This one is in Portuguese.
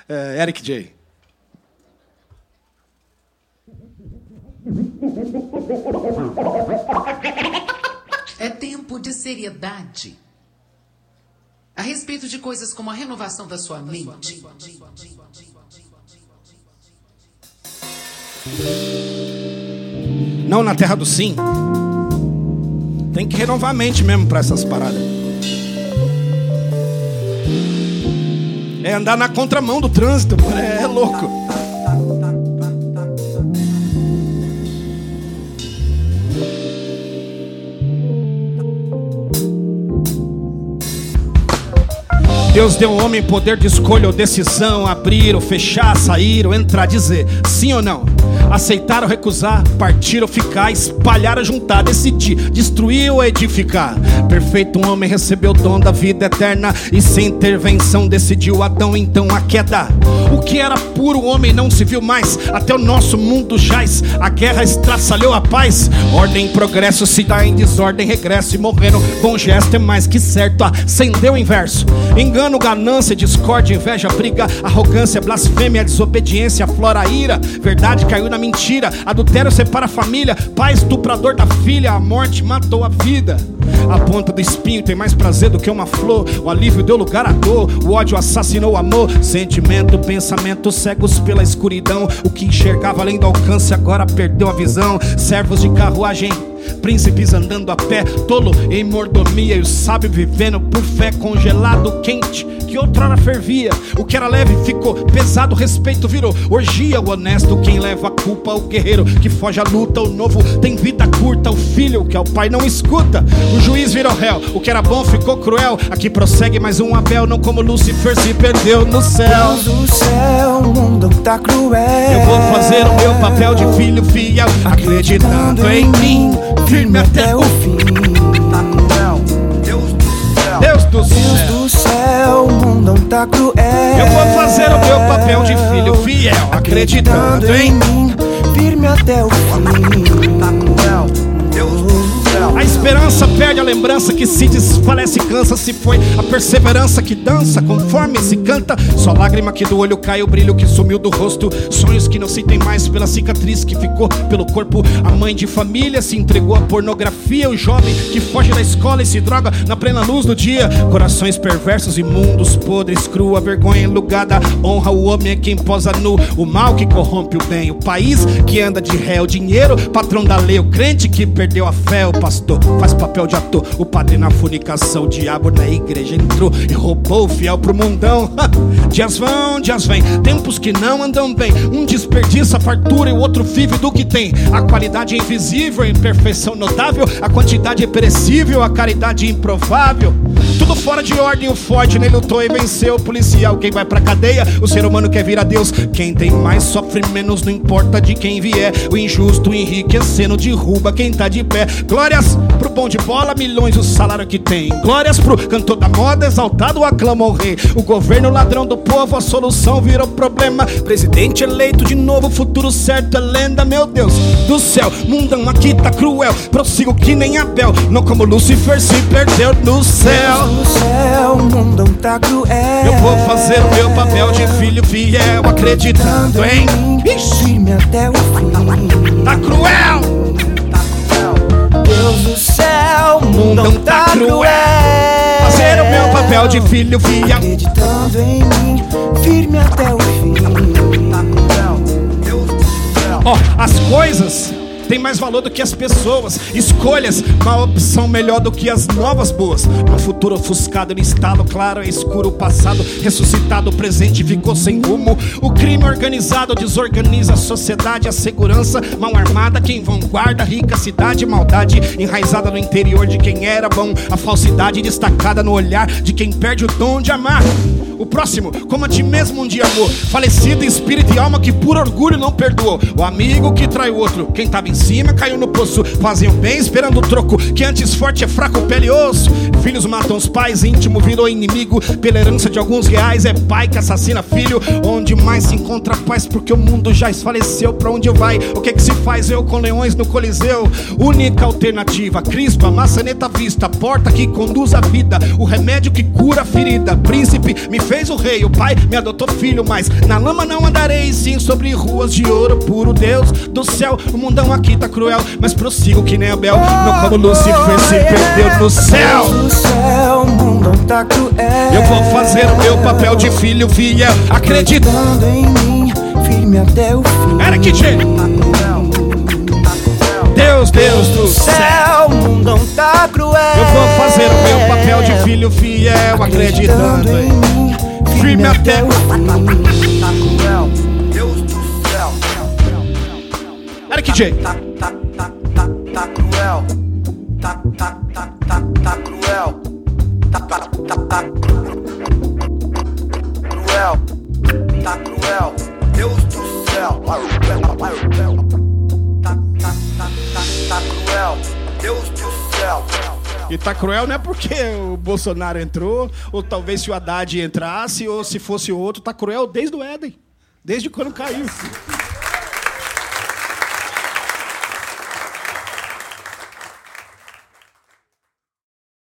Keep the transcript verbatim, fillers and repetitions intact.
É, Eric J. É tempo de seriedade a respeito de coisas como a renovação da sua mente. Não na terra do sim. Tem que renovar a mente mesmo para essas paradas. É andar na contramão do trânsito, é, é louco. Deus deu ao homem poder de escolha ou decisão, abrir ou fechar, sair ou entrar, dizer sim ou não, aceitar ou recusar, partir ou ficar, espalhar ou juntar, decidir, destruir ou edificar. Perfeito homem recebeu o dom da vida eterna e sem intervenção decidiu Adão então a queda. O que era puro o homem não se viu mais, até o nosso mundo jaz, a guerra estraçalhou a paz. Ordem e progresso se dá em desordem, regresso e morrendo com gesto é mais que certo, acendeu o inverso. Engano, ganância, discórdia, inveja, briga, arrogância, blasfêmia, desobediência, aflora a ira. Verdade caiu na mentira, adultério separa a família, pai estuprador da filha, a morte matou a vida. A ponta do espinho tem mais prazer do que uma flor, o alívio deu lugar à dor, o ódio assassinou o amor. Sentimento, pensamento cegos pela escuridão, o que enxergava além do alcance agora perdeu a visão. Servos de carruagem, príncipes andando a pé, tolo em mordomia e o sábio vivendo por fé. Congelado, quente, que outrora fervia, o que era leve ficou pesado, respeito virou orgia. O honesto, quem leva a culpa, o guerreiro que foge à luta. O novo tem vida curta, o filho que ao pai não escuta. O juiz virou réu, o que era bom ficou cruel. Aqui prossegue mais um Abel, não como Lúcifer se perdeu no céu. Deus do céu, o mundo tá cruel. Eu vou fazer o meu papel de filho fiel, acreditando em mim, firme até o fim. Deus do céu, Deus do Deus céu, do céu, o mundo tá cruel. eu vou fazer o meu papel de filho fiel, acreditando em mim, firme até o fim. Deus do céu. a esperança perde a lembrança, que se desfalece e cansa. Se foi a perseverança que dança conforme se canta. Só lágrima que do olho cai, o brilho que sumiu do rosto. Sonhos que não se tem mais pela cicatriz que ficou pelo corpo. A mãe de família se entregou à pornografia. O jovem que foge da escola e se droga na plena luz do dia. Corações perversos, imundos, podres, crua, vergonha enlugada. Honra o homem é quem posa nu, o mal que corrompe o bem. O país que anda de ré, o dinheiro, patrão da lei. O crente que perdeu a fé, o pastor faz papel de ator. O padre na fornicação, o diabo na igreja entrou e roubou o fiel pro mundão. Dias vão, dias vêm, tempos que não andam bem. Um desperdiça a fartura e o outro vive do que tem. A qualidade é invisível, a imperfeição notável. A quantidade é perecível, a caridade improvável. Tudo fora de ordem, o forte nem lutou e venceu. O policial, quem vai pra cadeia, o ser humano quer vir a Deus. Quem tem mais sofre menos, não importa de quem vier. O injusto enriquecendo derruba quem tá de pé. Glórias pro bom de bola, milhões o salário que tem. Glórias pro cantor da moda, exaltado aclama o rei. O governo ladrão do povo, a solução virou problema. Presidente eleito de novo, futuro certo é lenda. Meu Deus do céu, mundão aqui tá cruel. Prossigo que nem Abel, não como Lúcifer se perdeu no céu. Deus do céu, o mundo tá cruel. Eu vou fazer o meu papel de filho fiel, acreditando em mim, firme até o fim. tá cruel. Deus do céu, o mundo tá cruel. Fazer o meu papel de filho fiel, acreditando em mim, firme até o fim. ó, oh, as coisas tem mais valor do que as pessoas. Escolhas, uma opção melhor do que as novas boas. No futuro ofuscado, no estado claro, é escuro o passado. Ressuscitado, o presente ficou sem rumo. O crime organizado desorganiza a sociedade. A segurança mal armada, quem vanguarda, rica cidade. Maldade enraizada no interior de quem era bom. A falsidade destacada no olhar de quem perde o dom de amar. O próximo, como a ti mesmo um dia amou. Falecido em espírito e alma que por orgulho não perdoou. O amigo que trai o outro, quem tava em cima, caiu no poço. Fazem o bem esperando o troco, que antes forte é fraco, pele e osso. Filhos matam os pais, íntimo virou inimigo. Pela herança de alguns reais, é pai que assassina filho. Onde mais se encontra paz, porque o mundo já esfaleceu. Pra onde vai? O que que se faz? Eu com leões no coliseu. Única alternativa, crispa, maçaneta à vista. Porta que conduz a vida, o remédio que cura a ferida. Príncipe me fez o rei, o pai me adotou filho. Mas na lama não andarei, sim sobre ruas de ouro puro. Deus do céu, o mundão aqui tá cruel, mas prossigo que nem Abel. Não como Lucifer se perdeu no céu. Deus do céu, o mundão tá cruel. Eu vou fazer o meu papel de filho fiel, acreditando em mim, firme até o fim. Era que Deus, Deus do céu, o mundão tá cruel. Eu vou fazer o meu papel de filho fiel, acreditando em mim, firme até o fim. Deus do céu. Era que J. Tá, tá, tá, tá, tá cruel. Tá, tá, tá, tá, tá cruel. Tá, tá, tá, tá cruel. Tá cruel. Deus do céu. Tá, tá, tá, tá, tá cruel. Deus do céu. E tá cruel não é porque o Bolsonaro entrou, ou talvez se o Haddad entrasse, ou se fosse outro. Tá cruel desde o Éden, desde quando caiu.